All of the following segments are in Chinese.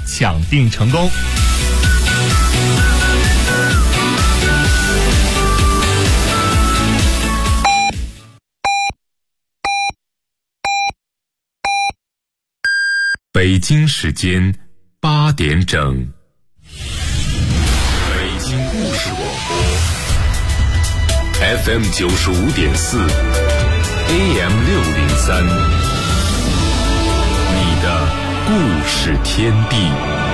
抢订成功。 北京时间8点整，北京故事广播 FM 95.4 AM 603，你的故事天地。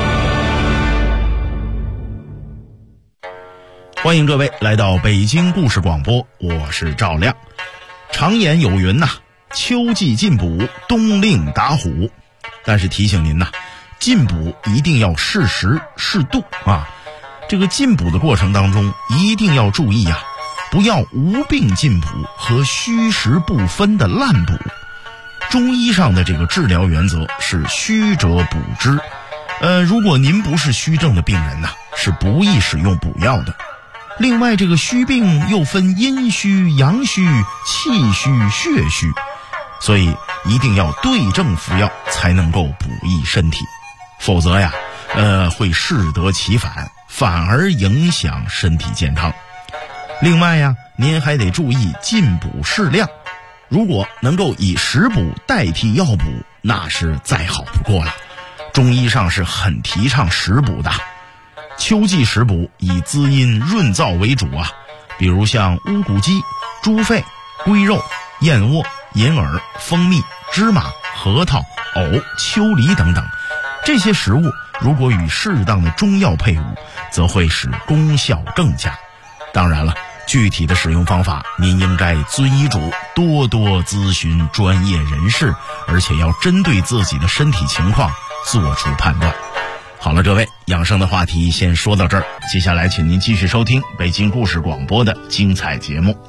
欢迎各位来到北京故事广播，我是赵亮。常言有云呐，秋季进补，冬令打虎。但是提醒您呐，进补一定要适时适度啊。这个进补的过程当中一定要注意啊，不要无病进补和虚实不分的滥补。中医上的这个治疗原则是虚者补之。如果您不是虚症的病人呐，是不宜使用补药的。另外，这个虚病又分阴虚、阳虚、气虚、血虚，所以一定要对症服药才能够补益身体，否则呀，会适得其反，反而影响身体健康。另外呀，您还得注意进补适量，如果能够以食补代替药补，那是再好不过了。中医上是很提倡食补的，秋季食补以滋阴润燥为主啊，比如像乌骨鸡、猪肺、龟肉、燕窝、银耳、蜂蜜、芝麻、核桃、藕、秋梨等等，这些食物如果与适当的中药配伍，则会使功效更佳。当然了，具体的使用方法您应该遵医嘱，多多咨询专业人士，而且要针对自己的身体情况做出判断。好了，各位，养生的话题先说到这儿，接下来请您继续收听北京故事广播的精彩节目。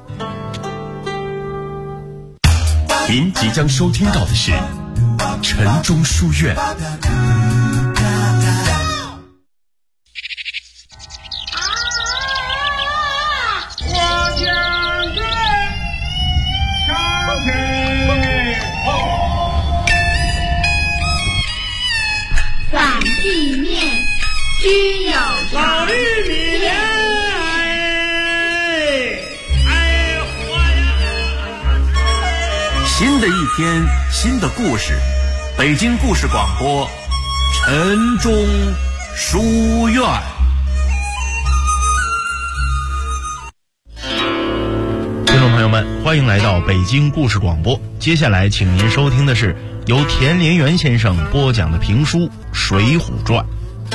您即将收听到的是晨钟书院。 反地面须有老玉米莲， 新的一天，新的故事，北京故事广播，晨钟书院。 听众朋友们，欢迎来到北京故事广播。接下来请您收听的是由田连元先生播讲的评书《水浒传》。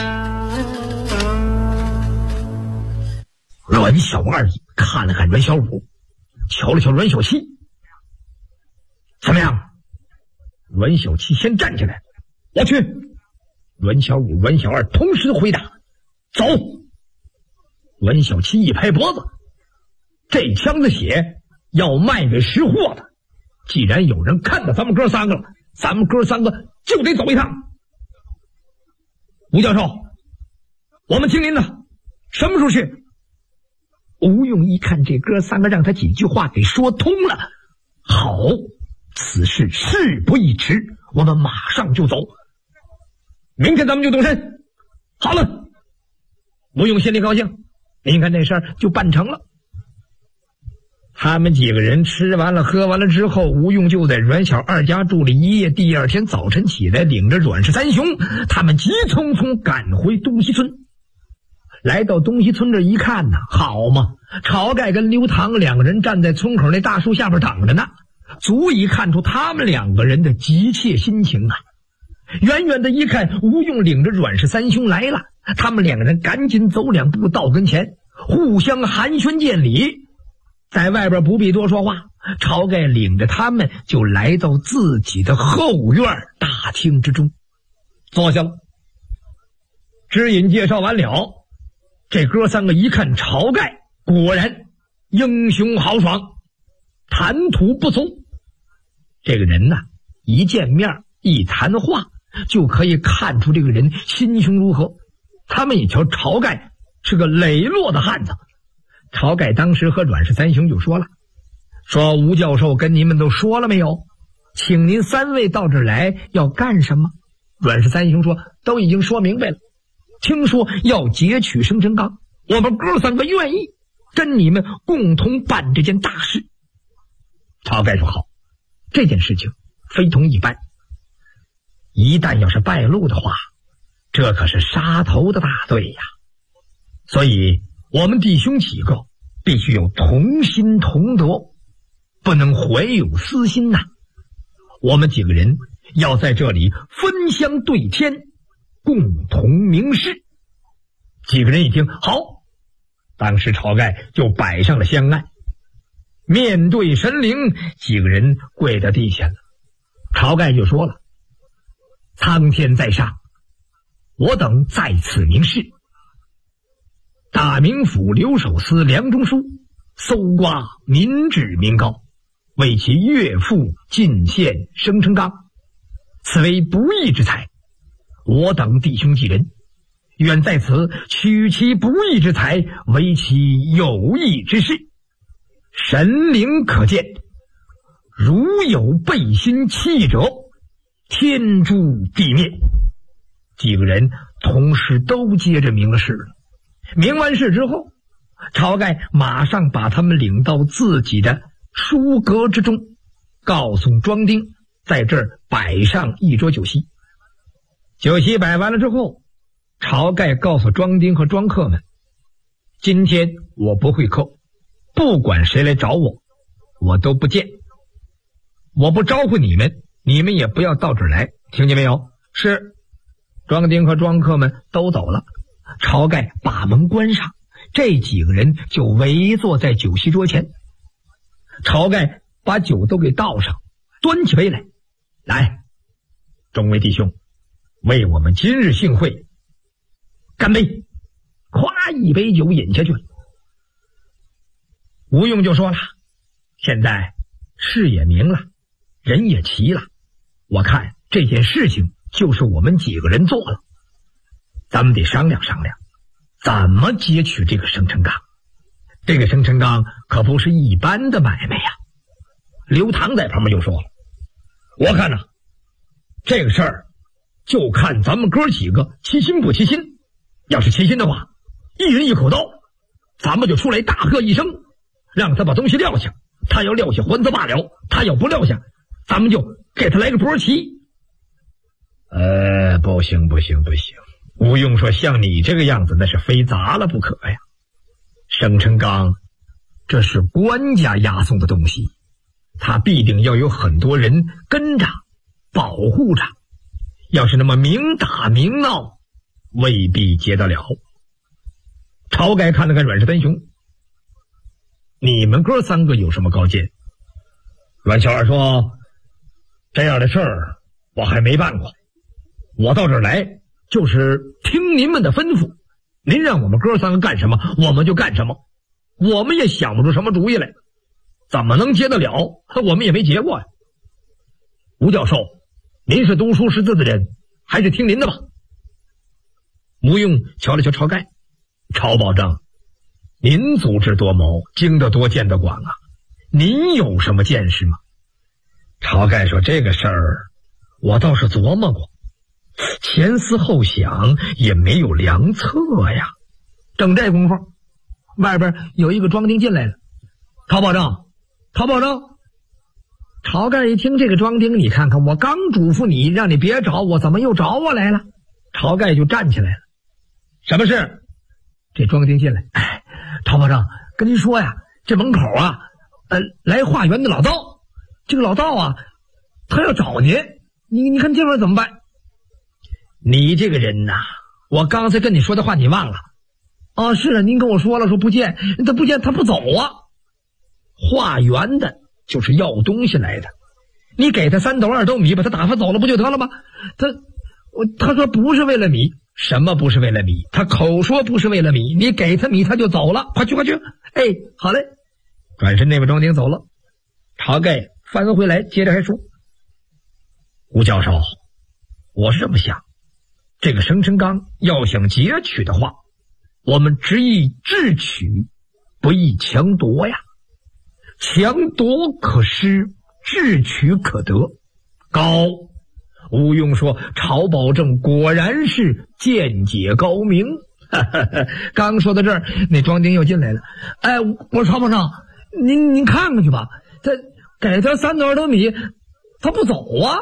阮小二看了看阮小五，瞧了瞧阮小七，怎么样？阮小七先站起来，我去。阮小五、阮小二同时回答，走。阮小七一拍脖子，这枪子血要卖给识货的，既然有人看到咱们哥三个了，咱们哥三个就得走一趟。吴教授，我们听您的，什么时候去？吴用一看这哥三个让他几句话给说通了，好，此事事不宜迟，我们马上就走，明天咱们就动身。好了，吴用心里高兴，您看这事儿就办成了。他们几个人吃完了喝完了之后，吴用就在阮小二家住了一夜。第二天早晨起来，领着阮氏三兄，他们急匆匆赶回东西村。来到东西村这一看呢，好嘛，晁盖跟刘唐两个人站在村口那大树下边等着呢，足以看出他们两个人的急切心情啊。远远的一看，吴用领着阮氏三兄来了，他们两个人赶紧走两步到跟前，互相寒暄见礼。在外边不必多说话，晁盖领着他们就来到自己的后院大厅之中，坐下了。知饮介绍完了，这哥三个一看晁盖，果然英雄豪爽，谈吐不从。这个人呐，一见面一谈话就可以看出这个人心胸如何。他们也瞧晁盖是个磊落的汉子。晁盖当时和阮氏三兄就说了，说吴教授跟您们都说了没有，请您三位到这儿来要干什么？ 阮氏三兄说都已经说明白了，听说要劫取生辰纲，我们哥三个愿意跟你们共同办这件大事。晁盖说好，这件事情非同一般，一旦要是败露的话，这可是杀头的大罪呀。所以我们弟兄几个必须有同心同德，不能怀有私心呐。我们几个人要在这里分香对天，共同明示。几个人一听好，当时晁盖就摆上了香案，面对神灵，几个人跪在地下了。晁盖就说了：苍天在上，我等在此明示，大名府留守司梁中书搜刮民脂民膏，为其岳父进献生辰纲，此为不义之财，我等弟兄几人愿在此取其不义之财，为其有义之事。神灵可见，如有背心弃者，天诛地灭。几个人同时都接着明了事了。明完事之后，晁盖马上把他们领到自己的书阁之中，告诉庄丁在这儿摆上一桌酒席。酒席摆完了之后，晁盖告诉庄丁和庄客们，今天我不会客，不管谁来找我，我都不见。我不招呼你们，你们也不要到这儿来，听见没有？是。庄丁和庄客们都走了，晁盖把门关上，这几个人就围坐在酒席桌前。晁盖把酒都给倒上，端起杯来，来，众位弟兄，为我们今日幸会干杯！咵，一杯酒饮下去了。吴用就说了，现在事也明了，人也齐了，我看这件事情就是我们几个人做了，咱们得商量商量怎么劫取这个生辰纲。这个生辰纲可不是一般的买卖呀。刘唐在旁边就说了，我看呢，这个事儿就看咱们哥几个齐心不齐心。要是齐心的话，一人一口刀，咱们就出来大喝一声，让他把东西撂下，他要撂下还则罢了，他要不撂下，咱们就给他来个波旗。不行。吴用说，像你这个样子那是非砸了不可呀。生辰纲这是官家押送的东西，他必定要有很多人跟着保护着，要是那么明打明闹，未必劫得了。晁盖看了看阮氏三兄，你们哥三个有什么高见？阮小二说，这样的事儿我还没办过，我到这儿来就是听您们的吩咐，您让我们哥三个干什么我们就干什么，我们也想不出什么主意来，怎么能结得了？我们也没结过呀。吴教授，您是读书识字的人，还是听您的吧。吴用瞧了瞧晁盖，晁保正，您足智多谋，经得多见得广啊，您有什么见识吗？晁盖说，这个事儿我倒是琢磨过，前思后想也没有良策呀。正这功夫，外边有一个庄丁进来了。晁保正。晁盖一听这个庄丁，你看看，我刚嘱咐你让你别找我，怎么又找我来了？晁盖就站起来了。什么事？这庄丁进来，晁保正，跟您说呀，这门口啊，来化缘的老道，这个老道啊，他要找您，你看这会儿怎么办？你这个人呐，我刚才跟你说的话你忘了啊？是啊，您跟我说了，说不见，他不见他不走啊。化缘的就是要东西来的，你给他3斗2斗米，把他打发走了不就得了吗？他说不是为了米。什么不是为了米？他口说不是为了米，你给他米他就走了，快去。好嘞。转身那位庄丁走了。晁盖翻回来接着还说，吴教授，我是这么想，这个生辰纲要想劫取的话，我们只宜智取，不宜强夺呀。强夺可失，智取可得。高， 吴用说：“曹保正果然是见解高明。”刚说到这儿，那庄丁又进来了。哎，我说曹保正，您看看去吧，这给他3斗2斗米，他不走啊！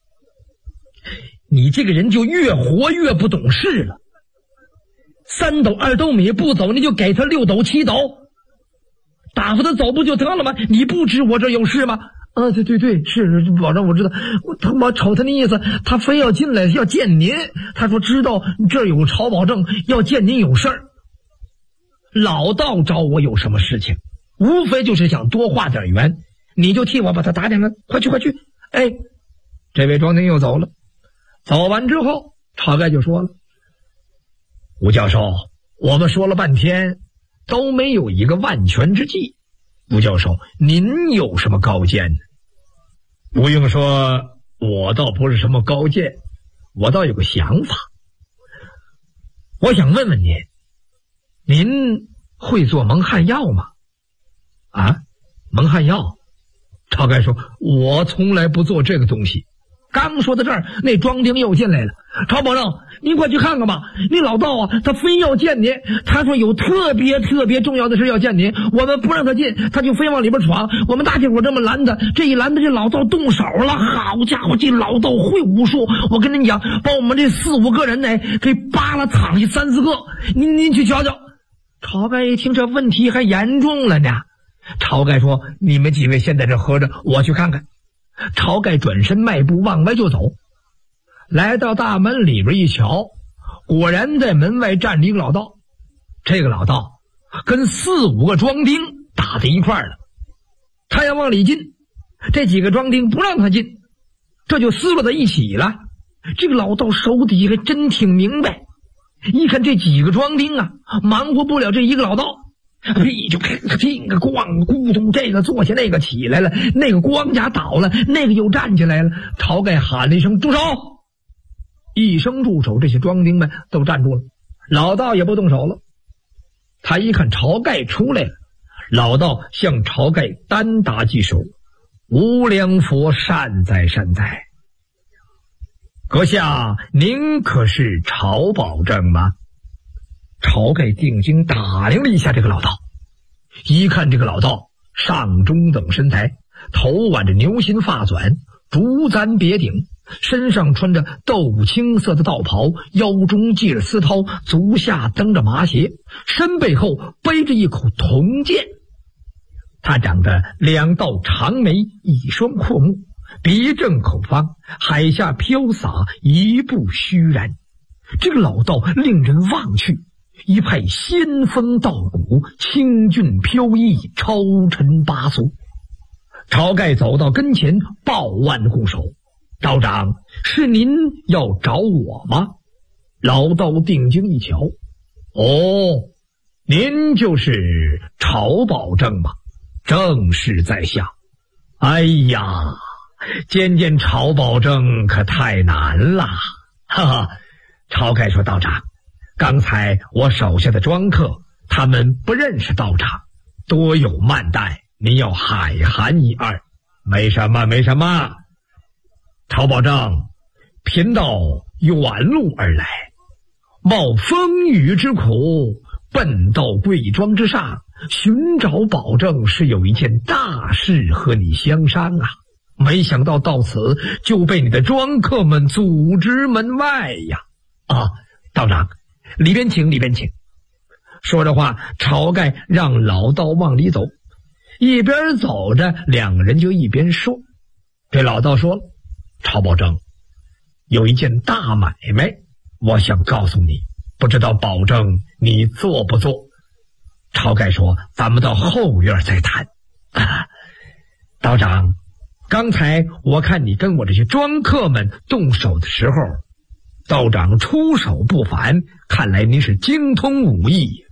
你这个人就越活越不懂事了。3斗2斗米不走，你就给他6斗7斗，打发他走不就得了吗？你不知我这有事吗？对，是保证我知道。我瞅他那意思，他非要进来要见您。他说知道这儿有曹保正要见您有事儿。老道找我有什么事情？无非就是想多化点缘，你就替我把他打点了。快去！哎，这位庄丁又走了。走完之后，晁盖就说了：“吴教授，我们说了半天，都没有一个万全之计。吴教授，您有什么高见呢？”吴用说：“我倒不是什么高见，我倒有个想法。我想问问您会做蒙汗药吗？”啊，蒙汗药？晁盖说：“我从来不做这个东西。”刚说到这儿，那庄丁又进来了。曹保正，您快去看看吧，那老道啊，他非要见您，他说有特别重要的事要见您，我们不让他进，他就非往里边闯，我们大家伙这么拦的，这一拦的，这老道动手了。好家伙，这老道会武术，我跟您讲，把我们这4、5个人呢给扒了躺下3、4个，您去瞧瞧。晁盖一听这问题还严重了呢。晁盖说：“你们几位先在这喝着，我去看看。”晁盖转身迈步往外就走，来到大门里边一瞧，果然在门外站着一个老道。这个老道跟4、5个庄丁打在一块儿了，他要往里进，这几个庄丁不让他进，这就撕落在一起了。这个老道手底下还真挺明白，一看这几个庄丁啊，忙活不了这一个老道。就听个咣咕咚，这个坐下，那个起来了，那个光甲倒了，那个又站起来了。晁盖喊了一声：“住手！”一声住手，这些庄丁们都站住了，老道也不动手了。他一看晁盖出来了，老道向晁盖单打几手：“无量佛善哉善哉，阁下您可是曹保正吗？”晁盖定睛打量了一下这个老道，一看这个老道上中等身材，头挽着牛心发卷，竹簪别顶，身上穿着豆青色的道袍，腰中系着丝绦，足下蹬着麻鞋，身背后背着一口铜剑。他长着2道长眉，1双阔目，鼻正口方，海下飘洒，一步虚然。这个老道令人望去，一派仙风道骨，清俊飘逸，超尘拔俗。晁盖走到跟前，抱腕拱手：“道长，是您要找我吗？”老道定睛一瞧：“哦，您就是曹保正吧？正是在下。哎呀，见曹保正可太难了。”哈哈，晁盖说：“道长，刚才我手下的庄客，他们不认识道长，多有慢待，您要海涵一二。”“没什么。曹保正贫道远路而来，冒风雨之苦，奔到贵庄之上，寻找保正，是有一件大事和你相商啊。没想到到此就被你的庄客们阻之门外呀！”“啊，道长，里边请。”说着话，晁盖让老道往里走，一边走着，两个人就一边说。这老道说了：“曹保正，有一件大买卖，我想告诉你，不知道保证你做不做？”晁盖说：“咱们到后院再谈。”“道长，刚才我看你跟我这些庄客们动手的时候，道长出手不凡，看来您是精通武艺。”“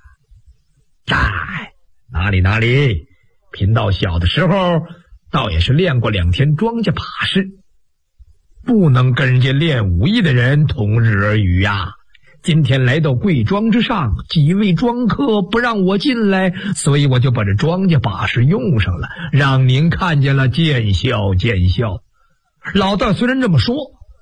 哪里，贫道小的时候倒也是练过2天庄稼把式，不能跟人家练武艺的人同日而语呀。今天来到贵庄之上，几位庄客不让我进来，所以我就把这庄稼把式用上了，让您看见了，见笑。”老道虽然这么说，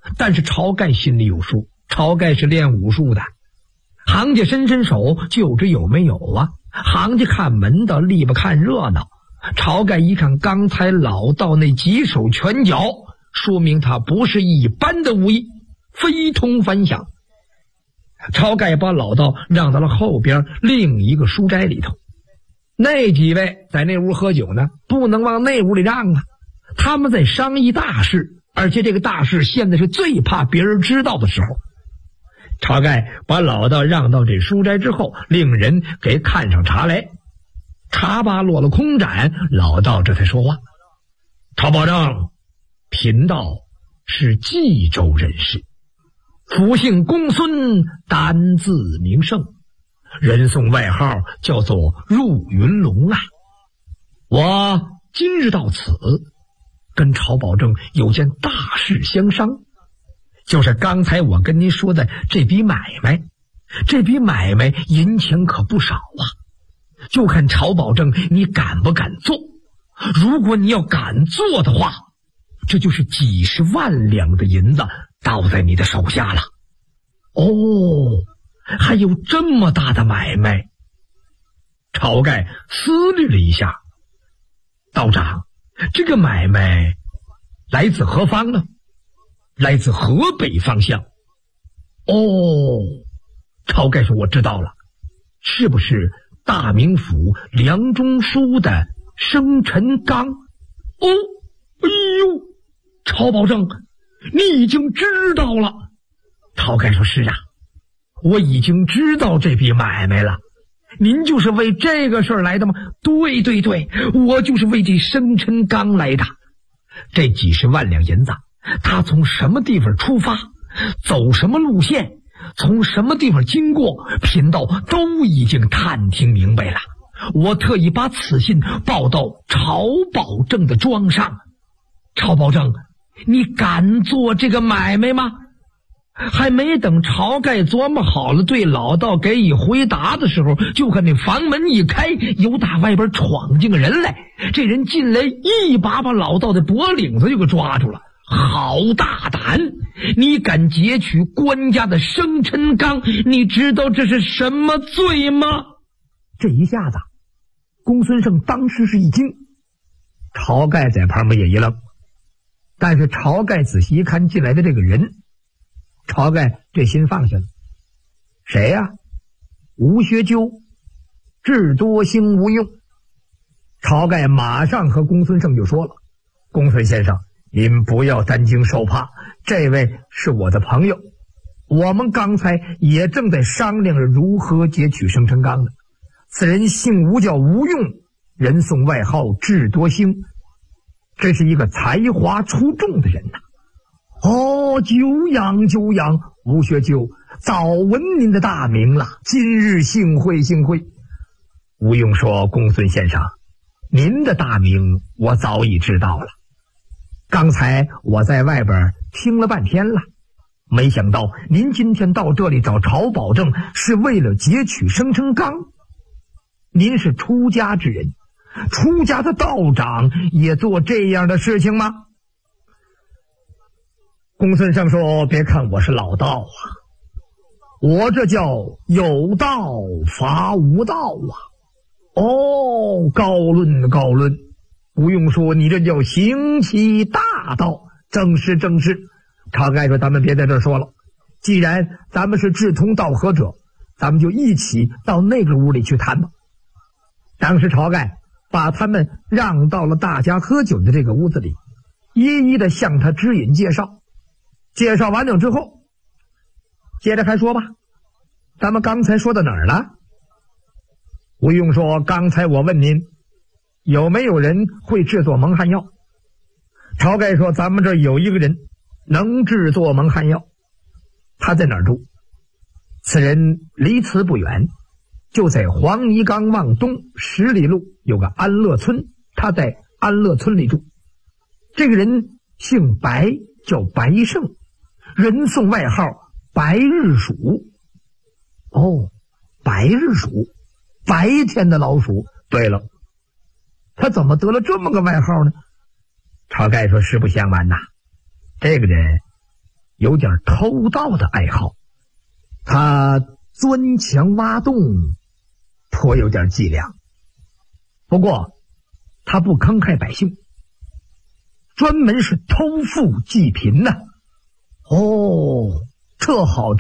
但是晁盖心里有数，晁盖是练武术的，行家伸手就知有没有啊。行家看门道，力不看热闹。晁盖一看刚才老道那几手拳脚，说明他不是一般的武艺，非同凡响。晁盖把老道让到了后边另一个书斋里头，那几位在那屋喝酒呢，不能往那屋里让啊，他们在商议大事，而且这个大事现在是最怕别人知道的时候。晁盖把老道让到这书斋之后，令人给看上茶来，茶吧落了空盏，老道这才说话：晁保正，贫道是冀州人士，府姓公孙，单字名胜，人送外号叫做入云龙啊。我今日到此，跟晁保正有件大事相商，就是刚才我跟您说的这笔买卖。这笔买卖银钱可不少啊，就看晁保正你敢不敢做。如果你要敢做的话，这就是几十万两的银子倒在你的手下了。哦，还有这么大的买卖。晁盖思虑了一下，道长，这个买卖来自何方呢？来自河北方向。哦，晁盖说我知道了，是不是大名府梁中书的生辰纲？哦，哎呦，晁保正，你已经知道了。晁盖说是啊，我已经知道这笔买卖了。您就是为这个事儿来的吗？对对对，我就是为这生辰纲来的。这几十万两银子，他从什么地方出发，走什么路线，从什么地方经过，贫道都已经探听明白了。我特意把此信报到晁保正的庄上。晁保正，你敢做这个买卖吗？还没等晁盖琢磨好了对老道给予回答的时候，就看那房门一开，由打外边闯进个人来。这人进来一把把老道的脖领子就给抓住了。好大胆，你敢劫取官家的生辰纲，你知道这是什么罪吗？这一下子公孙胜当时是一惊，晁盖在旁边也一愣。但是晁盖仔细一看进来的这个人，晁盖这心放下了。谁呀？吴学究，智多星吴用。晁盖马上和公孙胜就说了：公孙先生，您不要担惊受怕，这位是我的朋友，我们刚才也正在商量着如何劫取生辰纲呢。此人姓吴，叫吴用，人送外号智多星，这是一个才华出众的人呐。哦，久仰久仰，吴学究，早闻您的大名了，今日幸会幸会。吴用说：公孙先生，您的大名我早已知道了，刚才我在外边听了半天了，没想到您今天到这里找晁保正是为了劫取生辰纲。您是出家之人，出家的道长也做这样的事情吗？公孙胜说：别看我是老道啊，我这叫有道伐无道啊。哦，高论高论。吴用说：你这叫行其大道。正是正是。晁盖说：咱们别在这儿说了，既然咱们是志同道合者，咱们就一起到那个屋里去谈吧。当时晁盖把他们让到了大家喝酒的这个屋子里，一一的向他指引介绍。介绍完了之后，接着还说吧，咱们刚才说到哪儿了？吴用说：刚才我问您有没有人会制作蒙汗药。晁盖说：咱们这有一个人能制作蒙汗药。他在哪儿住？此人离此不远，就在黄泥岗往东10里路有个安乐村，他在安乐村里住。这个人姓白，叫白胜，人送外号白日鼠。哦，白日鼠，白天的老鼠。对了，他怎么得了这么个外号呢？晁盖说：实不相瞒呐，这个人有点偷盗的爱好，他钻墙挖洞，颇有点伎俩。不过他不坑害百姓，专门是偷富济贫呐。哦，这好。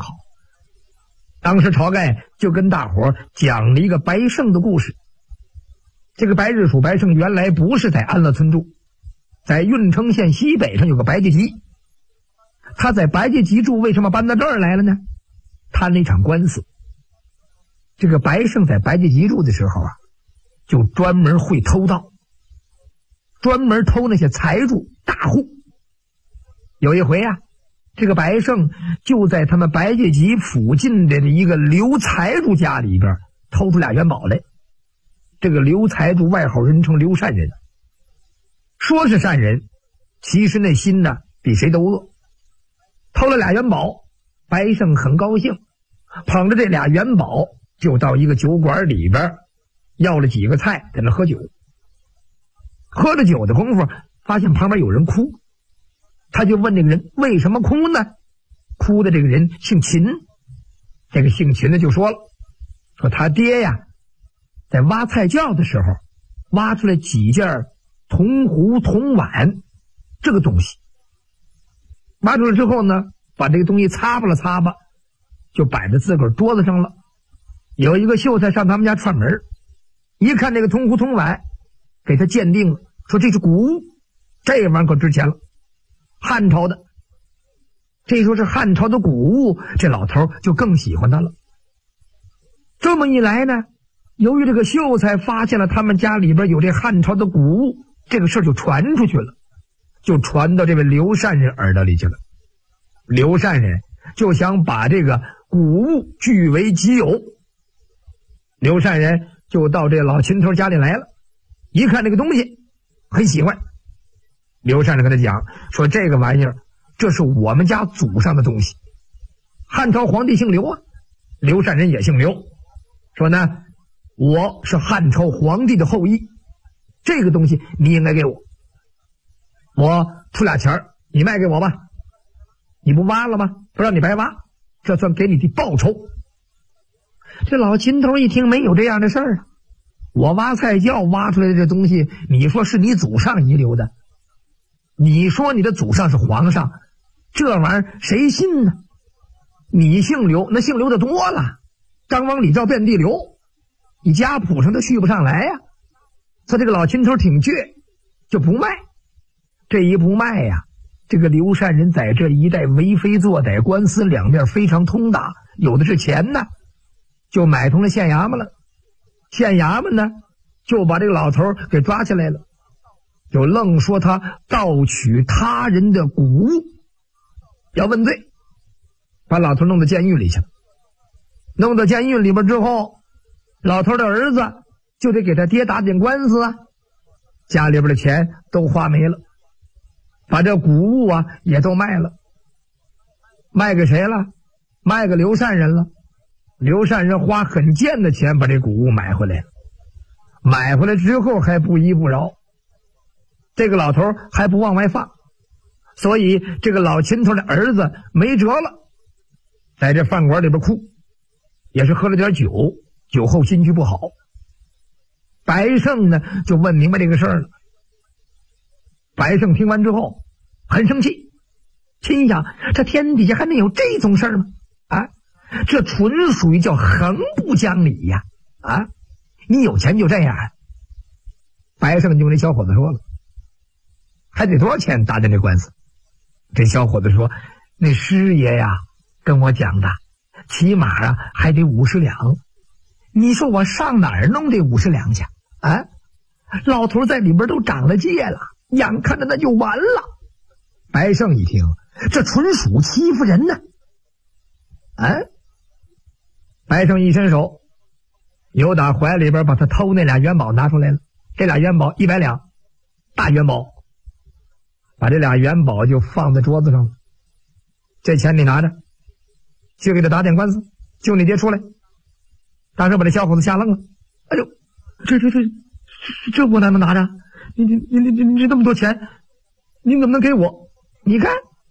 当时晁盖就跟大伙讲了一个白胜的故事。这个白日鼠白胜原来不是在安乐村住，在郓城县西北上有个白家集。他在白家集住，为什么搬到这儿来了呢？摊了一场官司。这个白胜在白家集住的时候啊，就专门会偷盗，专门偷那些财主大户。有一回啊，这个白胜就在他们白家集附近的一个刘财主家里边偷出俩元宝来。这个刘财主外号人称刘善人，说是善人，其实那心呢比谁都恶。偷了俩元宝，白胜很高兴，捧着这俩元宝就到一个酒馆里边要了几个菜，在那喝酒。喝着酒的功夫，发现旁边有人哭，他就问这个人为什么哭呢？哭的这个人姓秦，这个姓秦的就说了，说他爹呀在挖菜窖的时候挖出来几件铜壶铜碗这个东西，挖出来之后呢，把这个东西擦吧了擦吧，就摆在自个儿桌子上了。有一个秀才上他们家串门，一看这个铜壶铜碗，给他鉴定了，说这是古物，这玩意儿可值钱了，汉朝的。这说是汉朝的古物，这老头就更喜欢他了。这么一来呢，由于这个秀才发现了他们家里边有这汉朝的古物，这个事儿就传出去了，就传到这位刘善人耳朵里去了。刘善人就想把这个古物据为己有。刘善人就到这老秦头家里来了，一看这个东西很喜欢。刘善人跟他讲说，这个玩意儿这是我们家祖上的东西，汉朝皇帝姓刘啊，刘善人也姓刘，说呢我是汉朝皇帝的后裔，这个东西你应该给我，我出俩钱儿，你卖给我吧，你不挖了吗？不让你白挖，这算给你的报酬。这老秦头一听，没有这样的事儿啊，我挖菜窖挖出来的这东西，你说是你祖上遗留的，你说你的祖上是皇上，这玩意儿谁信呢？你姓刘，那姓刘的多了，张王李赵遍地刘，你家谱上都续不上来呀。所以这个老秦头挺倔，就不卖。这一不卖呀，这个刘善人在这一带为非作歹，官司两面非常通达，有的是钱呢，就买通了县衙门了。县衙门呢就把这个老头给抓起来了，就愣说他盗取他人的古物，要问罪，把老头弄到监狱里去了。弄到监狱里边之后，老头的儿子就得给他爹打点官司啊，家里边的钱都花没了，把这古物啊也都卖了。卖给谁了？卖给刘善人了。刘善人花很贱的钱把这古物买回来了，买回来之后还不依不饶，这个老头还不往外放，所以这个老秦头的儿子没辙了，在这饭馆里边哭，也是喝了点酒，酒后心绪不好。白胜呢就问明白这个事儿了。白胜听完之后很生气，心想这天底下还能有这种事儿吗？啊，这纯属于叫横不讲理呀！啊，你有钱就这样啊？白胜就跟那小伙子说了，还得多少钱打点这官司？这小伙子说，那师爷呀跟我讲的，起码啊还得50两。你说我上哪儿弄这50两去啊？老头在里边都长了戒了，眼看着那就完了。白胜一听，这纯属欺负人呢！啊！白胜一伸手，由打怀里边把他偷那俩元宝拿出来了。这俩元宝100两，大元宝，把这俩元宝就放在桌子上了。这钱你拿着，去给他打点官司，救你爹出来。当时把这小伙子吓愣了。哎呦，这我哪能拿着？你这么多钱，你怎么能给我？你看，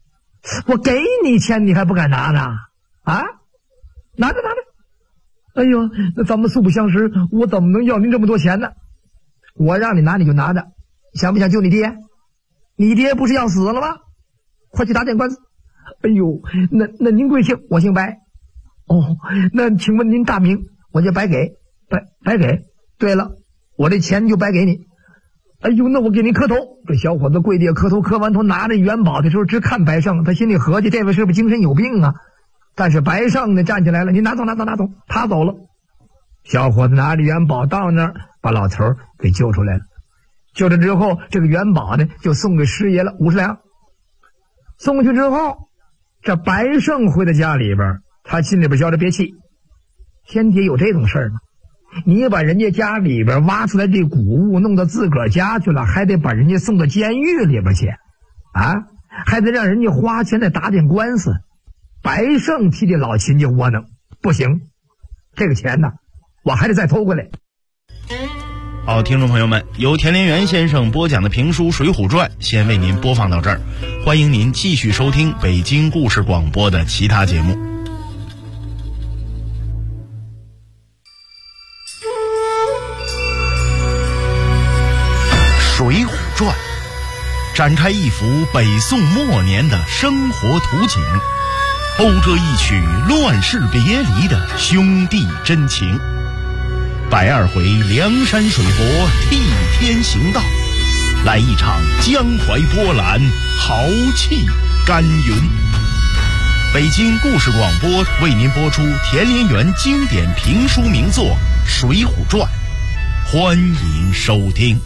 我给你钱你还不敢拿呢？啊，拿着。哎呦，那咱们素不相识，我怎么能要您这么多钱呢？我让你拿你就拿着，想不想救你爹？你爹不是要死了吗？快去打点官司。哎呦，那您贵姓？我姓白。哦，那请问您大名？我叫白给。白给。对了，我这钱就白给你。哎呦，那我给您磕头。这小伙子跪地磕头，磕完头拿着元宝的时候，只看白胜，他心里合计这位是不是精神有病啊？但是白胜呢站起来了，您拿走，他走了。小伙子拿着元宝到那儿，把老头给救出来了。救了之后，这个元宝呢就送给师爷了50两。送过去之后，这白胜回到家里边，他心里边觉得别气，天底下有这种事儿吗？你把人家家里边挖出来这谷物弄到自个儿家去了，还得把人家送到监狱里边去啊，还得让人家花钱来打点官司。白胜替这老秦家窝囊，不行，这个钱呢我还得再偷回来。 好，听众朋友们，由田连元先生播讲的评书《水浒传》先为您播放到这儿，欢迎您继续收听北京故事广播的其他节目。《水浒传》展开一幅北宋末年的生活图景，勾着一曲乱世别离的兄弟真情。120回梁山水泊替天行道，来一场江淮波澜，豪气干云。北京故事广播为您播出田连元经典评书名作《水浒传》，欢迎收听。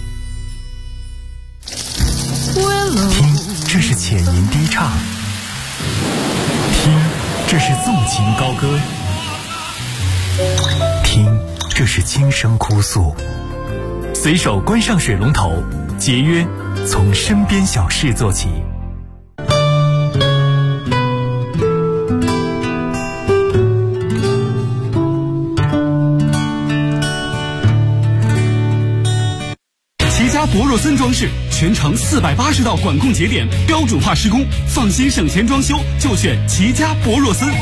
听，这是浅吟低唱；听，这是纵情高歌；听，这是轻声哭诉。随手关上水龙头，节约从身边小事做起。 齐家博若森装饰，全程480道管控节点，标准化施工，放心省钱装修就选齐家博若森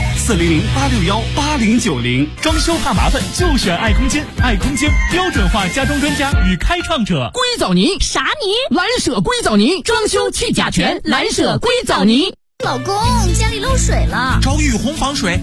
，400-861-8090。 装修怕麻烦就选爱空间，爱空间标准化家装专家与开创者。 硅藻泥啥泥？蓝舍硅藻泥，装修去甲醛，蓝舍硅藻泥。 老公，家里漏水了， 找雨虹防水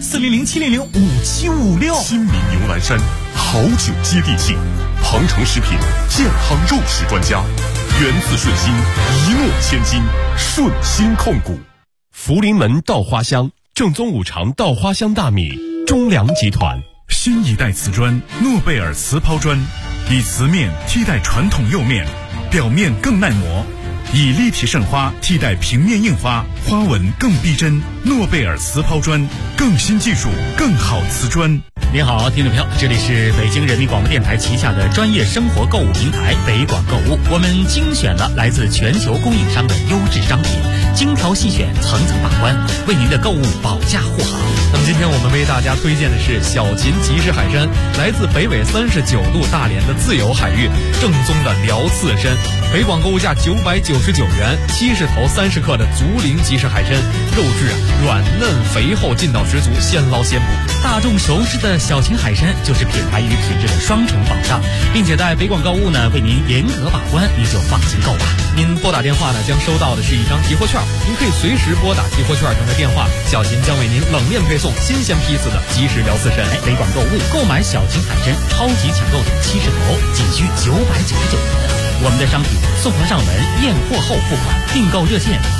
，400-700-5756。 新民牛栏山，好酒接地气，庞城食品健康肉食专家，源自顺心，一诺千金，顺心控股。福临门稻花香，正宗五常稻花香大米，中粮集团。 新一代瓷砖诺贝尔瓷抛砖，以瓷面替代传统釉面，表面更耐磨，以立体渗花替代平面印花，花纹更逼真。诺贝尔瓷抛砖，更新技术，更好瓷砖。 您好，听众朋友，这里是北京人民广播电台旗下的专业生活购物平台北广购物，我们精选了来自全球供应商的优质商品，精挑细选，层层把关，为您的购物保驾护航。 那么今天我们为大家推荐的是小秦即食海参，来自北纬39度大连的自由海域，正宗的辽刺参，北广购物价999元，70头30克的竹林即食海参，肉质软嫩肥厚，劲道十足，现捞现捕。 大众熟知的小秦海参就是品牌与品质的双重保障，并且在北广购物呢为您严格把关，您就放心购吧。 您拨打电话呢将收到的是一张提货券，您可以随时拨打提货券上的电话，小秦将为您冷链配送新鲜批次的即食辽刺参。 北广购物购买小秦海参超级抢购点70头，仅需999元。我们的商品送货上门，验货后付款，订购热线